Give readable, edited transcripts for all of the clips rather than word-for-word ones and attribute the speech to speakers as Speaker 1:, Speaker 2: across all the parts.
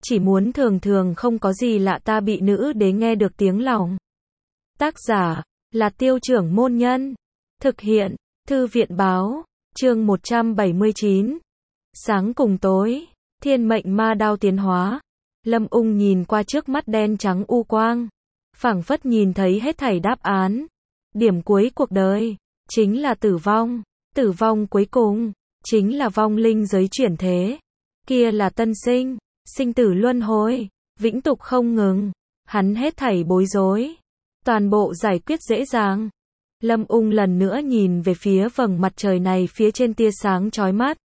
Speaker 1: chỉ muốn thường thường không có gì lạ ta bị nữ đế nghe được tiếng lòng. Tác giả là Tiêu Trưởng Môn Nhân. Thực hiện Thư viện Báo. Chương 179. Sáng cùng tối, thiên mệnh ma đao tiến hóa. Lâm Ung nhìn qua trước mắt đen trắng u quang, phảng phất nhìn thấy hết thảy đáp án. Điểm cuối cuộc đời chính là tử vong, tử vong cuối cùng chính là vong linh giới chuyển thế. Kia là tân sinh, sinh tử luân hồi, vĩnh tục không ngừng. Hắn hết thảy bối rối, toàn bộ giải quyết dễ dàng. Lâm Ung lần nữa nhìn về phía vầng mặt trời này phía trên tia sáng chói mắt.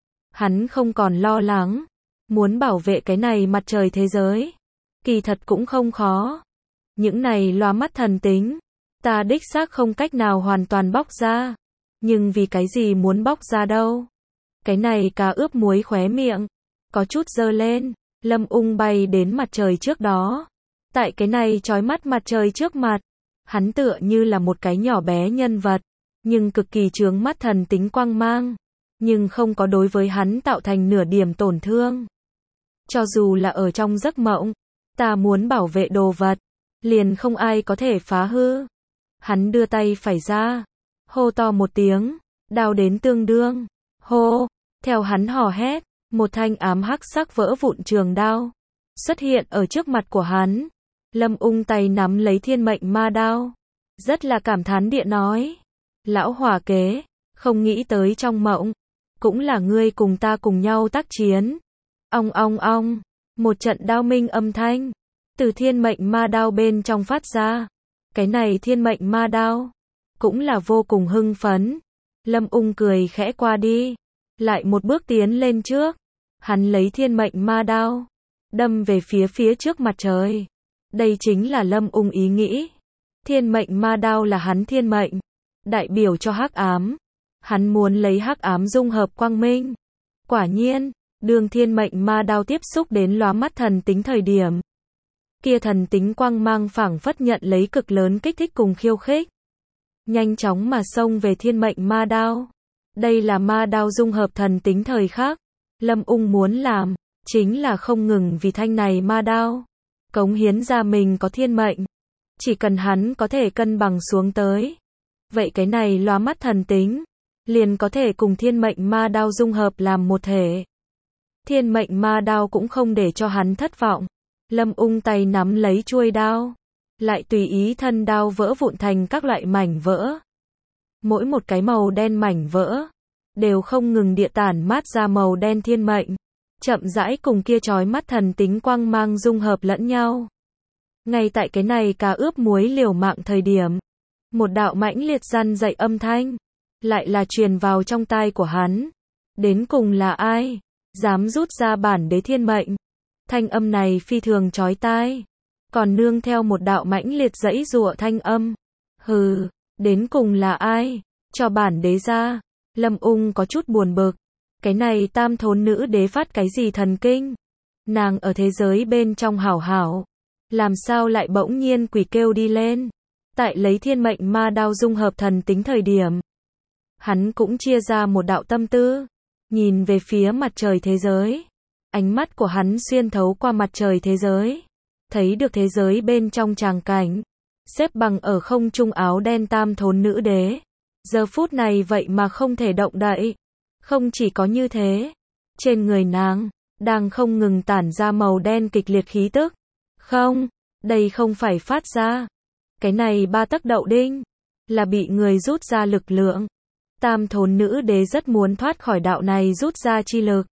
Speaker 1: Hắn không còn lo lắng, muốn bảo vệ cái này mặt trời thế giới. Kỳ thật cũng không khó. Những này loa mắt thần tính, ta đích xác không cách nào hoàn toàn bóc ra. Nhưng vì cái gì muốn bóc ra đâu? Cái này cá ướp muối khóe miệng, có chút dơ lên. Lâm Ung bay đến mặt trời trước đó. Tại cái này chói mắt mặt trời trước mặt, hắn tựa như là một cái nhỏ bé nhân vật, nhưng cực kỳ chướng mắt thần tính quang mang, nhưng không có đối với hắn tạo thành nửa điểm tổn thương. Cho dù là ở trong giấc mộng, ta muốn bảo vệ đồ vật, liền không ai có thể phá hư. Hắn đưa tay phải ra, hô to một tiếng, đao đến tương đương. Hô, theo hắn hò hét, một thanh ám hắc sắc vỡ vụn trường đao xuất hiện ở trước mặt của hắn. Lâm Ung tay nắm lấy thiên mệnh ma đao, rất là cảm thán địa nói: lão hỏa kế, không nghĩ tới trong mộng, cũng là ngươi cùng ta cùng nhau tác chiến. Ong ong ong, một trận đao minh âm thanh từ thiên mệnh ma đao bên trong phát ra. Cái này thiên mệnh ma đao cũng là vô cùng hưng phấn. Lâm Ung cười khẽ qua đi, lại một bước tiến lên trước. Hắn lấy thiên mệnh ma đao đâm về phía trước mặt trời. Đây chính là Lâm Ung ý nghĩ. Thiên mệnh ma đao là hắn thiên mệnh, đại biểu cho hắc ám. Hắn muốn lấy hắc ám dung hợp quang minh. Quả nhiên, đường thiên mệnh ma đao tiếp xúc đến lóa mắt thần tính thời điểm, kia thần tính quang mang phảng phất nhận lấy cực lớn kích thích cùng khiêu khích, nhanh chóng mà xông về thiên mệnh ma đao. Đây là ma đao dung hợp thần tính thời khắc. Lâm Ung muốn làm chính là không ngừng vì thanh này ma đao cống hiến ra mình có thiên mệnh. Chỉ cần hắn có thể cân bằng xuống tới, vậy cái này lóa mắt thần tính liền có thể cùng thiên mệnh ma đao dung hợp làm một thể. Thiên mệnh ma đao cũng không để cho hắn thất vọng. Lâm Ung tay nắm lấy chuôi đao, lại tùy ý thân đao vỡ vụn thành các loại mảnh vỡ. Mỗi một cái màu đen mảnh vỡ đều không ngừng địa tản mát ra màu đen thiên mệnh, chậm rãi cùng kia chói mắt thần tính quang mang dung hợp lẫn nhau. Ngay tại cái này cá ướp muối liều mạng thời điểm, một đạo mãnh liệt răn dậy âm thanh lại là truyền vào trong tai của hắn. Đến cùng là ai dám rút ra bản đế thiên mệnh? Thanh âm này phi thường chói tai, còn nương theo một đạo mãnh liệt giãy giụa thanh âm. Hừ, đến cùng là ai cho bản đế ra? Lâm Ung có chút buồn bực. Cái này tam thốn nữ đế phát cái gì thần kinh? Nàng ở thế giới bên trong hảo hảo, làm sao lại bỗng nhiên quỷ kêu đi lên? Tại lấy thiên mệnh ma đao dung hợp thần tính thời điểm, hắn cũng chia ra một đạo tâm tư, nhìn về phía mặt trời thế giới. Ánh mắt của hắn xuyên thấu qua mặt trời thế giới, thấy được thế giới bên trong tràng cảnh. Xếp bằng ở không trung áo đen tam thốn nữ đế, giờ phút này vậy mà không thể động đậy. Không chỉ có như thế, trên người nàng đang không ngừng tản ra màu đen kịch liệt khí tức. Không, đây không phải phát ra. Cái này 3 tấc đậu đinh là bị người rút ra lực lượng. Tam thốn nữ đế rất muốn thoát khỏi đạo này rút ra chi lực,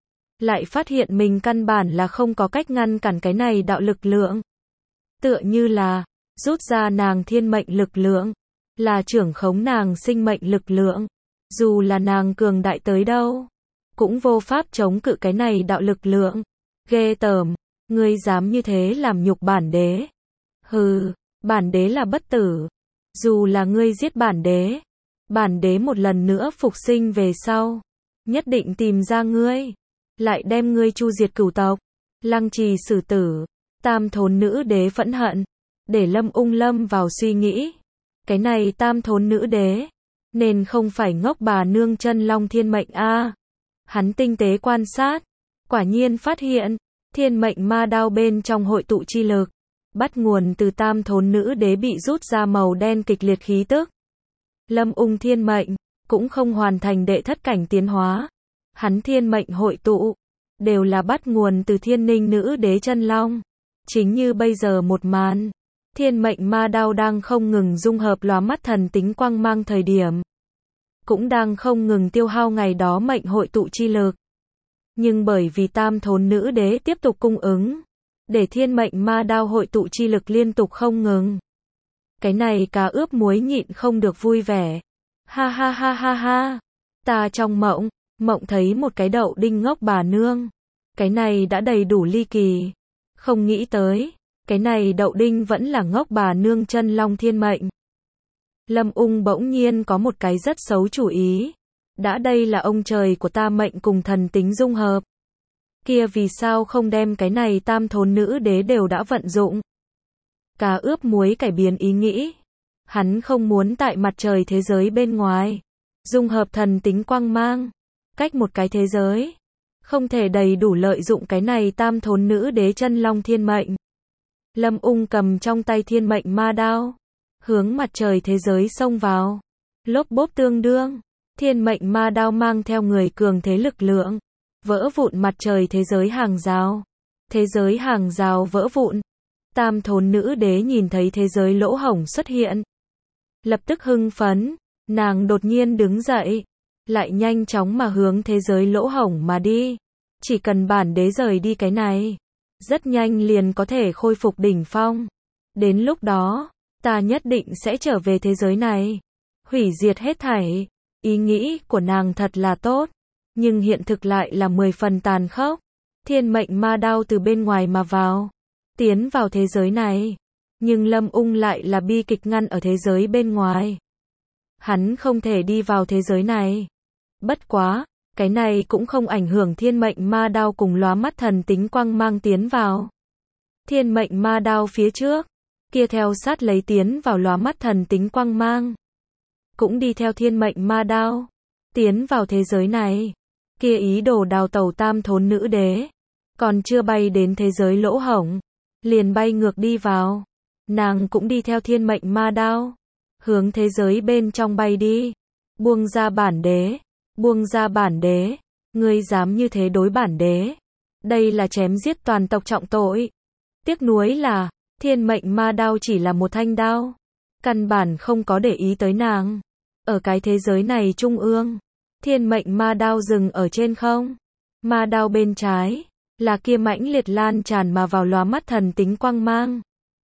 Speaker 1: lại phát hiện mình căn bản là không có cách ngăn cản cái này đạo lực lượng. Tựa như là rút ra nàng thiên mệnh lực lượng, là trưởng khống nàng sinh mệnh lực lượng. Dù là nàng cường đại tới đâu, cũng vô pháp chống cự cái này đạo lực lượng. Ghê tởm, ngươi dám như thế làm nhục bản đế. Hừ, bản đế là bất tử. Dù là ngươi giết bản đế một lần nữa phục sinh về sau, nhất định tìm ra ngươi, lại đem ngươi chu diệt cửu tộc, lăng trì xử tử. Tam thốn nữ đế phẫn hận, để Lâm Ung lâm vào suy nghĩ. Cái này tam thốn nữ đế nên không phải ngốc bà nương chân long thiên mệnh a. Hắn tinh tế quan sát, quả nhiên phát hiện, Thiên mệnh ma đao bên trong hội tụ chi lực, bắt nguồn từ tam thốn nữ đế bị rút ra màu đen kịch liệt khí tức. Lâm Ung thiên mệnh, cũng không hoàn thành đệ thất cảnh tiến hóa. Hắn thiên mệnh hội tụ, đều là bắt nguồn từ thiên ninh nữ đế chân long. Chính như bây giờ một màn, thiên mệnh ma đao đang không ngừng dung hợp lóa mắt thần tính quang mang thời điểm. Cũng đang không ngừng tiêu hao ngày đó mệnh hội tụ chi lực. Nhưng bởi vì tam thốn nữ đế tiếp tục cung ứng, để thiên mệnh ma đao hội tụ chi lực liên tục không ngừng. Cái này cá ướp muối nhịn không được vui vẻ. Ha ha ha ha ha. Ta trong mộng thấy một cái đậu đinh ngốc bà nương. Cái này đã đầy đủ ly kỳ. Không nghĩ tới, cái này đậu đinh vẫn là ngốc bà nương chân long thiên mệnh. Lâm Ung bỗng nhiên có một cái rất xấu chủ ý. Đã đây là ông trời của ta mệnh cùng thần tính dung hợp. Kia vì sao không đem cái này tam thốn nữ đế đều đã vận dụng. Cá ướp muối cải biến ý nghĩ. Hắn không muốn tại mặt trời thế giới bên ngoài. Dung hợp thần tính quang mang. Cách một cái thế giới. Không thể đầy đủ lợi dụng cái này tam thốn nữ đế chân long thiên mệnh. Lâm Ung cầm trong tay thiên mệnh ma đao. Hướng mặt trời thế giới xông vào. Lốp bốp tương đương. Thiên mệnh ma đao mang theo người cường thế lực lượng. Vỡ vụn mặt trời thế giới hàng rào. Thế giới hàng rào vỡ vụn. Tam thốn nữ đế nhìn thấy thế giới lỗ hổng xuất hiện. Lập tức hưng phấn. Nàng đột nhiên đứng dậy. Lại nhanh chóng mà hướng thế giới lỗ hổng mà đi. Chỉ cần bản đế rời đi cái này. Rất nhanh liền có thể khôi phục đỉnh phong. Đến lúc đó, ta nhất định sẽ trở về thế giới này. Hủy diệt hết thảy. Ý nghĩ của nàng thật là tốt. Nhưng hiện thực lại là 10 phần tàn khốc. Thiên mệnh ma đao từ bên ngoài mà vào. Tiến vào thế giới này. Nhưng Lâm Ung lại là bi kịch ngăn ở thế giới bên ngoài. Hắn không thể đi vào thế giới này. Bất quá, cái này cũng không ảnh hưởng thiên mệnh ma đao cùng lóa mắt thần tính quang mang tiến vào. Thiên mệnh ma đao phía trước, kia theo sát lấy tiến vào lóa mắt thần tính quang mang. Cũng đi theo thiên mệnh ma đao, tiến vào thế giới này. Kia ý đồ đào tẩu tam thốn nữ đế, còn chưa bay đến thế giới lỗ hổng, liền bay ngược đi vào. Nàng cũng đi theo thiên mệnh ma đao, hướng thế giới bên trong bay đi. Buông ra bản đế, buông ra bản đế, ngươi dám như thế đối bản đế. Đây là chém giết toàn tộc trọng tội. Tiếc nuối là, thiên mệnh ma đao chỉ là một thanh đao. Căn bản không có để ý tới nàng. Ở cái thế giới này trung ương, thiên mệnh ma đao dừng ở trên không. Ma đao bên trái, là kia mãnh liệt lan tràn mà vào lóa mắt thần tính quang mang.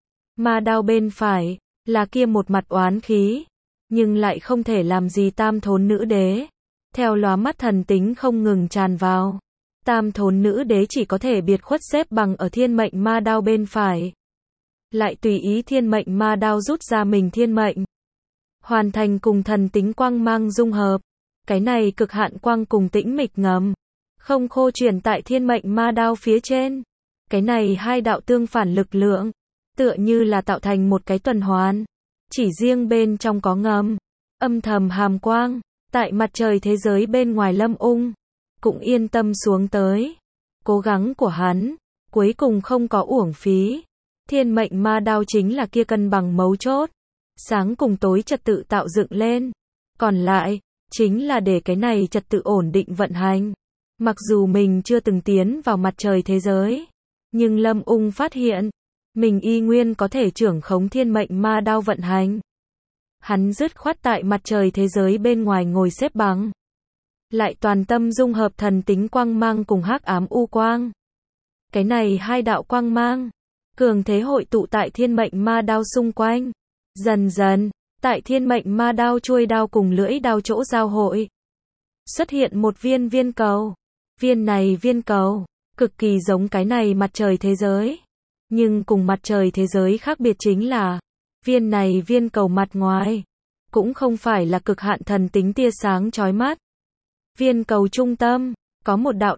Speaker 1: Ma đao bên phải, là kia một mặt oán khí. Nhưng lại không thể làm gì tam thốn nữ đế. Theo lóa mắt thần tính không ngừng tràn vào. Tam thốn nữ đế chỉ có thể biệt khuất xếp bằng ở thiên mệnh ma đao bên phải. Lại tùy ý thiên mệnh ma đao rút ra mình thiên mệnh. Hoàn thành cùng thần tính quang mang dung hợp. Cái này cực hạn quang cùng tĩnh mịch ngầm. Không khô chuyển tại thiên mệnh ma đao phía trên. Cái này hai đạo tương phản lực lượng. Tựa như là tạo thành một cái tuần hoàn. Chỉ riêng bên trong có ngầm. Âm thầm hàm quang. Tại mặt trời thế giới bên ngoài Lâm Ung. Cũng yên tâm xuống tới. Cố gắng của hắn. Cuối cùng không có uổng phí. Thiên mệnh ma đao chính là kia cân bằng mấu chốt. Sáng cùng tối trật tự tạo dựng lên. Còn lại, chính là để cái này trật tự ổn định vận hành. Mặc dù mình chưa từng tiến vào mặt trời thế giới. Nhưng Lâm Ung phát hiện. Mình y nguyên có thể trưởng khống thiên mệnh ma đao vận hành. Hắn dứt khoát tại mặt trời thế giới bên ngoài ngồi xếp bằng. Lại toàn tâm dung hợp thần tính quang mang cùng hắc ám u quang. Cái này hai đạo quang mang. Cường thế hội tụ tại thiên mệnh ma đao xung quanh. Dần dần, tại thiên mệnh ma đao chuôi đao cùng lưỡi đao chỗ giao hội. Xuất hiện một viên cầu. Viên này viên cầu, cực kỳ giống cái này mặt trời thế giới. Nhưng cùng mặt trời thế giới khác biệt chính là, viên này viên cầu mặt ngoài, cũng không phải là cực hạn thần tính tia sáng chói mắt. Viên cầu trung tâm, có một đạo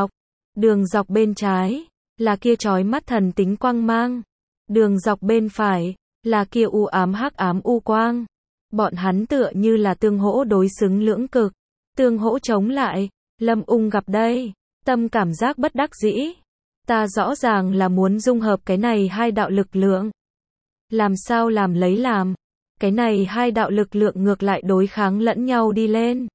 Speaker 1: đường dọc bên trái, là kia chói mắt thần tính quang mang. Đường dọc bên phải, là kia u ám hắc ám u quang. Bọn hắn tựa như là tương hỗ đối xứng lưỡng cực, tương hỗ chống lại. Lâm Ung gặp đây, tâm cảm giác bất đắc dĩ. Ta rõ ràng là muốn dung hợp cái này hai đạo lực lượng. Làm sao làm lấy làm. Cái này hai đạo lực lượng ngược lại đối kháng lẫn nhau đi lên.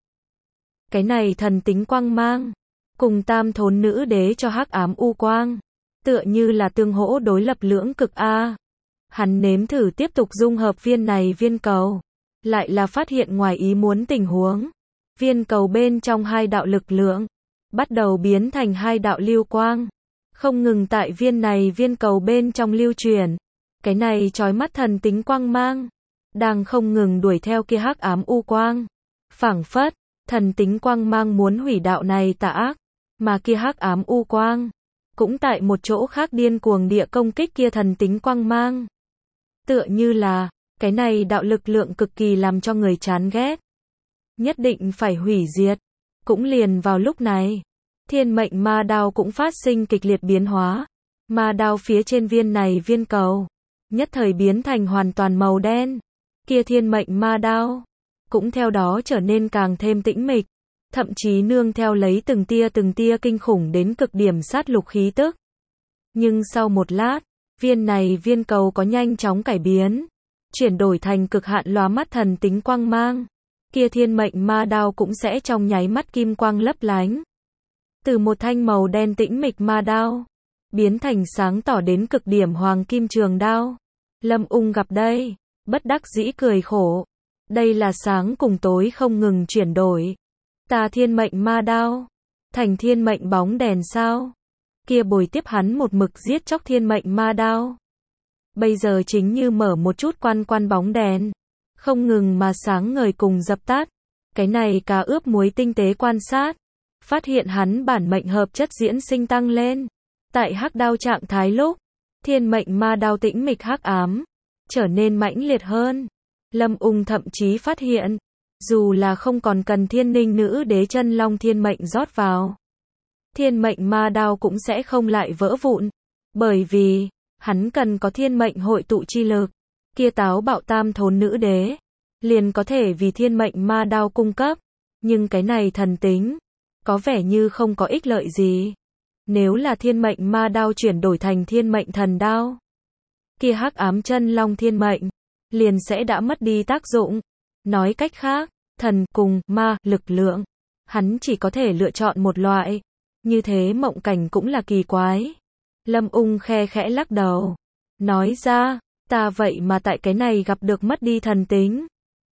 Speaker 1: Cái này thần tính quang mang, cùng tam thốn nữ đế cho hắc ám u quang, tựa như là tương hỗ đối lập lưỡng cực A. Hắn nếm thử tiếp tục dung hợp viên này viên cầu, lại là phát hiện ngoài ý muốn tình huống. Viên cầu bên trong hai đạo lực lượng, bắt đầu biến thành hai đạo lưu quang, không ngừng tại viên này viên cầu bên trong lưu chuyển. Cái này chói mắt thần tính quang mang, đang không ngừng đuổi theo kia hắc ám u quang. Phảng phất, thần tính quang mang muốn hủy đạo này tà ác, mà kia hắc ám u quang, cũng tại một chỗ khác điên cuồng địa công kích kia thần tính quang mang. Tựa như là, cái này đạo lực lượng cực kỳ làm cho người chán ghét. Nhất định phải hủy diệt. Cũng liền vào lúc này, thiên mệnh ma đao cũng phát sinh kịch liệt biến hóa. Ma đao phía trên viên này viên cầu, nhất thời biến thành hoàn toàn màu đen. Kia thiên mệnh ma đao, cũng theo đó trở nên càng thêm tĩnh mịch, thậm chí nương theo lấy từng tia kinh khủng đến cực điểm sát lục khí tức. Nhưng sau một lát, viên này viên cầu có nhanh chóng cải biến, chuyển đổi thành cực hạn lóa mắt thần tính quang mang. Kia thiên mệnh ma đao cũng sẽ trong nháy mắt kim quang lấp lánh. Từ một thanh màu đen tĩnh mịch ma đao, biến thành sáng tỏ đến cực điểm hoàng kim trường đao. Lâm Ung gặp đây, bất đắc dĩ cười khổ. Đây là sáng cùng tối không ngừng chuyển đổi. Ta thiên mệnh ma đao, thành thiên mệnh bóng đèn sao? Kia bồi tiếp hắn một mực giết chóc thiên mệnh ma đao. Bây giờ chính như mở một chút quan bóng đèn, không ngừng mà sáng ngời cùng dập tắt. Cái này cá ướp muối tinh tế quan sát, phát hiện hắn bản mệnh hợp chất diễn sinh tăng lên. Tại hắc đao trạng thái lúc, thiên mệnh ma đao tĩnh mịch hắc ám, trở nên mãnh liệt hơn. Lâm Ung thậm chí phát hiện, dù là không còn cần thiên ninh nữ đế chân long thiên mệnh rót vào, thiên mệnh ma đao cũng sẽ không lại vỡ vụn. Bởi vì, hắn cần có thiên mệnh hội tụ chi lực. Kia táo bạo tam thốn nữ đế, liền có thể vì thiên mệnh ma đao cung cấp. Nhưng cái này thần tính, có vẻ như không có ích lợi gì. Nếu là thiên mệnh ma đao chuyển đổi thành thiên mệnh thần đao, kia hắc ám chân long thiên mệnh, liền sẽ đã mất đi tác dụng. Nói cách khác, thần cùng ma lực lượng, hắn chỉ có thể lựa chọn một loại. Như thế mộng cảnh cũng là kỳ quái. Lâm Ung khe khẽ lắc đầu, nói ra, ta vậy mà tại cái này gặp được mất đi thần tính,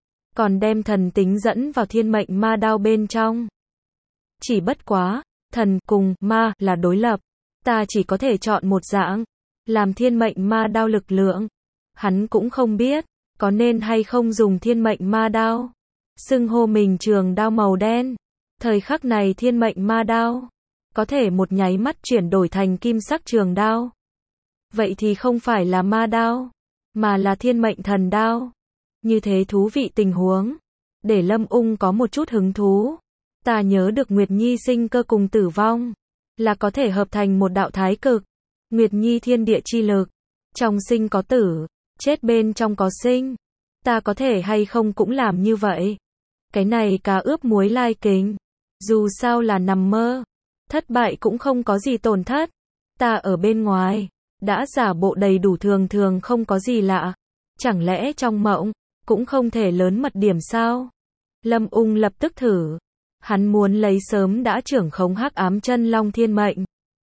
Speaker 1: còn đem thần tính dẫn vào thiên mệnh ma đao bên trong. Chỉ bất quá, thần cùng ma là đối lập, ta chỉ có thể chọn một dạng, làm thiên mệnh ma đao lực lượng. Hắn cũng không biết, có nên hay không dùng thiên mệnh ma đao, xưng hô mình trường đao màu đen. Thời khắc này thiên mệnh ma đao, có thể một nháy mắt chuyển đổi thành kim sắc trường đao. Vậy thì không phải là ma đao, mà là thiên mệnh thần đao. Như thế thú vị tình huống, để Lâm Ung có một chút hứng thú. Ta nhớ được Nguyệt Nhi sinh cơ cùng tử vong, là có thể hợp thành một đạo thái cực. Nguyệt Nhi thiên địa chi lực, trong sinh có tử, chết bên trong có sinh. Ta có thể hay không cũng làm như vậy. Cái này cá ướp muối lai kính, dù sao là nằm mơ, thất bại cũng không có gì tổn thất. Ta ở bên ngoài, đã giả bộ đầy đủ thường không có gì lạ. Chẳng lẽ trong mộng, cũng không thể lớn mật điểm sao? Lâm Ung lập tức thử. Hắn muốn lấy sớm đã trưởng khống hắc ám chân long thiên mệnh,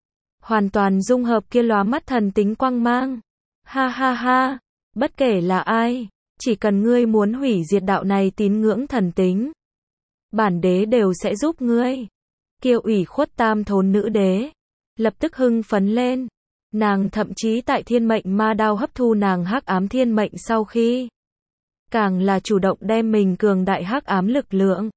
Speaker 1: hoàn toàn dung hợp kia lóa mắt thần tính quang mang. Ha ha ha, bất kể là ai, chỉ cần ngươi muốn hủy diệt đạo này tín ngưỡng thần tính, bản đế đều sẽ giúp ngươi. Kia ủy khuất tam thốn nữ đế, lập tức hưng phấn lên. Nàng thậm chí tại thiên mệnh ma đao hấp thu nàng hắc ám thiên mệnh sau khi, càng là chủ động đem mình cường đại hắc ám lực lượng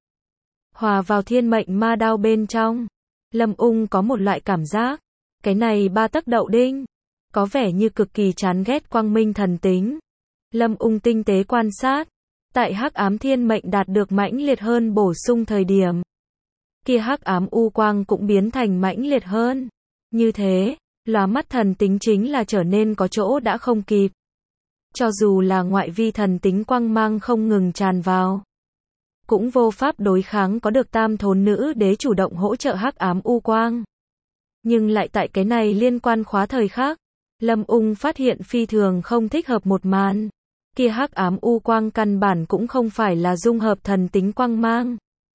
Speaker 1: hòa vào thiên mệnh ma đao bên trong. Lâm Ung có một loại cảm giác, cái này ba tấc đậu đinh, có vẻ như cực kỳ chán ghét quang minh thần tính. Lâm Ung tinh tế quan sát, tại hắc ám thiên mệnh đạt được mãnh liệt hơn bổ sung thời điểm, kia hắc ám u quang cũng biến thành mãnh liệt hơn. Như thế, lóa mắt thần tính chính là trở nên có chỗ đã không kịp. Cho dù là ngoại vi thần tính quang mang không ngừng tràn vào, cũng vô pháp đối kháng có được tam thốn nữ đế chủ động hỗ trợ hắc ám u quang. Nhưng lại tại cái này liên quan khóa thời khắc, Lâm Ung phát hiện phi thường không thích hợp một màn. Kia hắc ám u quang căn bản cũng không phải là dung hợp thần tính quang mang,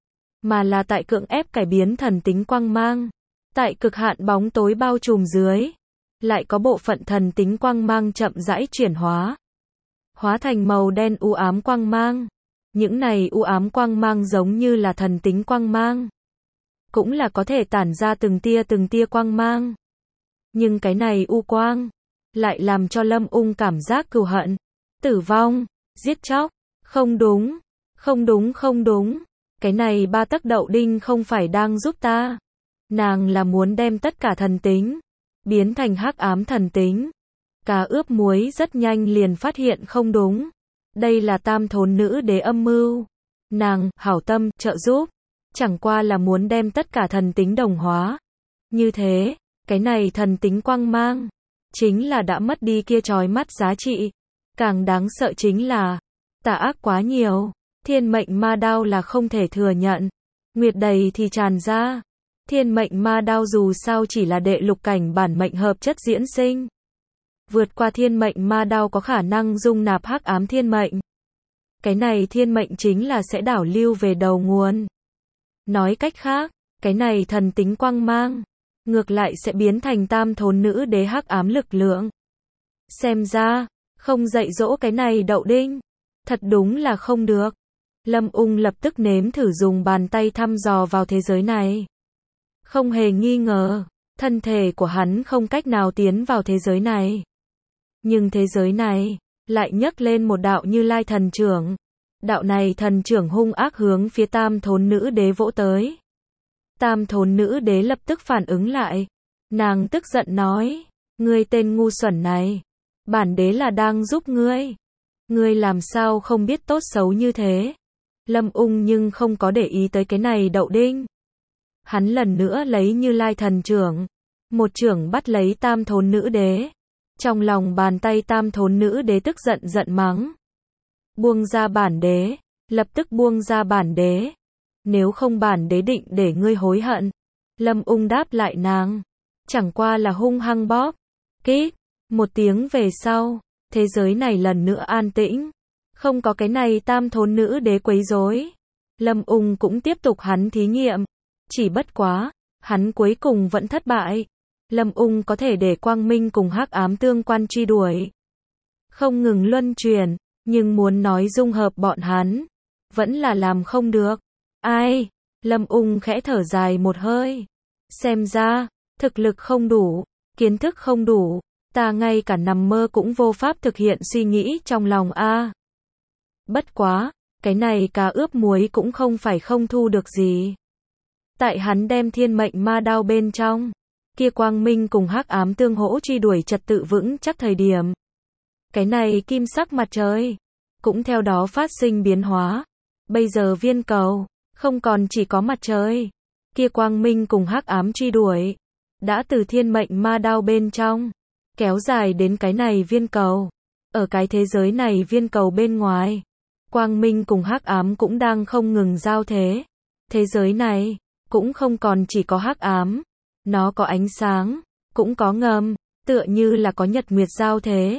Speaker 1: mà là tại cưỡng ép cải biến thần tính quang mang. Tại cực hạn bóng tối bao trùm dưới, lại có bộ phận thần tính quang mang chậm rãi chuyển hóa, hóa thành màu đen u ám quang mang. Những này u ám quang mang giống như là thần tính quang mang, cũng là có thể tản ra từng tia quang mang. Nhưng cái này u quang, lại làm cho Lâm Ung cảm giác cừu hận, tử vong, giết chóc. Không đúng, không đúng, không đúng. Cái này ba tấc đậu đinh không phải đang giúp ta. Nàng là muốn đem tất cả thần tính biến thành hắc ám thần tính. Cá ướp muối rất nhanh liền phát hiện không đúng. Đây là tam thốn nữ đế âm mưu. Nàng, hảo tâm, trợ giúp, chẳng qua là muốn đem tất cả thần tính đồng hóa. Như thế, cái này thần tính quang mang, chính là đã mất đi kia chói mắt giá trị. Càng đáng sợ chính là, tà ác quá nhiều, thiên mệnh ma đao là không thể thừa nhận. Nguyệt đầy thì tràn ra. Thiên mệnh ma đao dù sao chỉ là đệ lục cảnh bản mệnh hợp chất diễn sinh. Vượt qua thiên mệnh ma đao có khả năng dung nạp hắc ám thiên mệnh. Cái này thiên mệnh chính là sẽ đảo lưu về đầu nguồn. Nói cách khác, cái này thần tính quang mang, ngược lại sẽ biến thành tam thốn nữ đế hắc ám lực lượng. Xem ra, không dạy dỗ cái này đậu đinh, thật đúng là không được. Lâm Ung lập tức nếm thử dùng bàn tay thăm dò vào thế giới này. Không hề nghi ngờ, thân thể của hắn không cách nào tiến vào thế giới này. Nhưng thế giới này, lại nhấc lên một đạo Như Lai thần trưởng. Đạo này thần trưởng hung ác hướng phía tam thốn nữ đế vỗ tới. Tam thốn nữ đế lập tức phản ứng lại. Nàng tức giận nói, ngươi tên ngu xuẩn này, bản đế là đang giúp ngươi. Ngươi làm sao không biết tốt xấu như thế. Lâm Ung nhưng không có để ý tới cái này đậu đinh. Hắn lần nữa lấy Như Lai thần trưởng, một trưởng bắt lấy tam thốn nữ đế. Trong lòng bàn tay tam thốn nữ đế tức giận giận mắng. Buông ra bản đế, lập tức buông ra bản đế. Nếu không bản đế định để ngươi hối hận. Lâm Ung đáp lại nàng, chẳng qua là hung hăng bóp. Kít, một tiếng về sau, thế giới này lần nữa an tĩnh. Không có cái này tam thốn nữ đế quấy rối. Lâm Ung cũng tiếp tục hắn thí nghiệm. Chỉ bất quá, hắn cuối cùng vẫn thất bại. Lâm Ung có thể để quang minh cùng hắc ám tương quan truy đuổi, không ngừng luân chuyển, nhưng muốn nói dung hợp bọn hắn, vẫn là làm không được. Ai? Lâm Ung khẽ thở dài một hơi. Xem ra, thực lực không đủ, kiến thức không đủ, ta ngay cả nằm mơ cũng vô pháp thực hiện suy nghĩ trong lòng a. Bất quá, cái này cá ướp muối cũng không phải không thu được gì. Tại hắn đem thiên mệnh ma đao bên trong, kia quang minh cùng hắc ám tương hỗ truy đuổi trật tự vững chắc thời điểm. Cái này kim sắc mặt trời, cũng theo đó phát sinh biến hóa. Bây giờ viên cầu, không còn chỉ có mặt trời. Kia quang minh cùng hắc ám truy đuổi, đã từ thiên mệnh ma đao bên trong, kéo dài đến cái này viên cầu. Ở cái thế giới này viên cầu bên ngoài, quang minh cùng hắc ám cũng đang không ngừng giao thế. Thế giới này, cũng không còn chỉ có hắc ám. Nó có ánh sáng, cũng có ngầm, tựa như là có nhật nguyệt giao thế.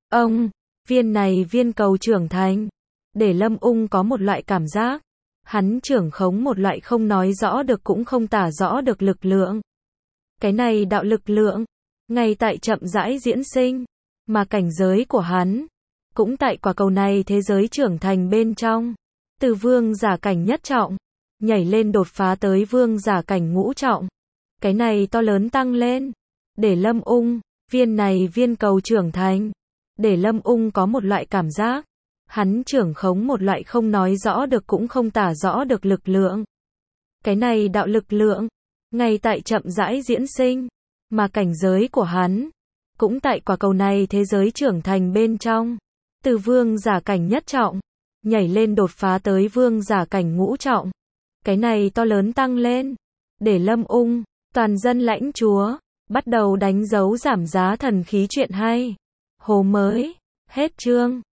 Speaker 1: Viên cầu trưởng thành, để Lâm Ung có một loại cảm giác. Hắn trưởng khống một loại không nói rõ được cũng không tả rõ được lực lượng. Cái này đạo lực lượng, ngay tại chậm rãi diễn sinh, mà cảnh giới của hắn, cũng tại quả cầu này thế giới trưởng thành bên trong. Từ vương giả cảnh nhất trọng, nhảy lên đột phá tới vương giả cảnh ngũ trọng. Cái này to lớn tăng lên, để Lâm Ung, viên cầu trưởng thành, để Lâm Ung có một loại cảm giác, hắn trưởng khống một loại không nói rõ được cũng không tả rõ được lực lượng. Cái này đạo lực lượng, ngay tại chậm rãi diễn sinh, mà cảnh giới của hắn, cũng tại quả cầu này thế giới trưởng thành bên trong. Từ vương giả cảnh nhất trọng, nhảy lên đột phá tới vương giả cảnh ngũ trọng. Cái này to lớn tăng lên, để Lâm Ung, toàn dân lãnh chúa, bắt đầu đánh dấu giảm giá thần khí chuyện hay. Hồ mới, hết chương.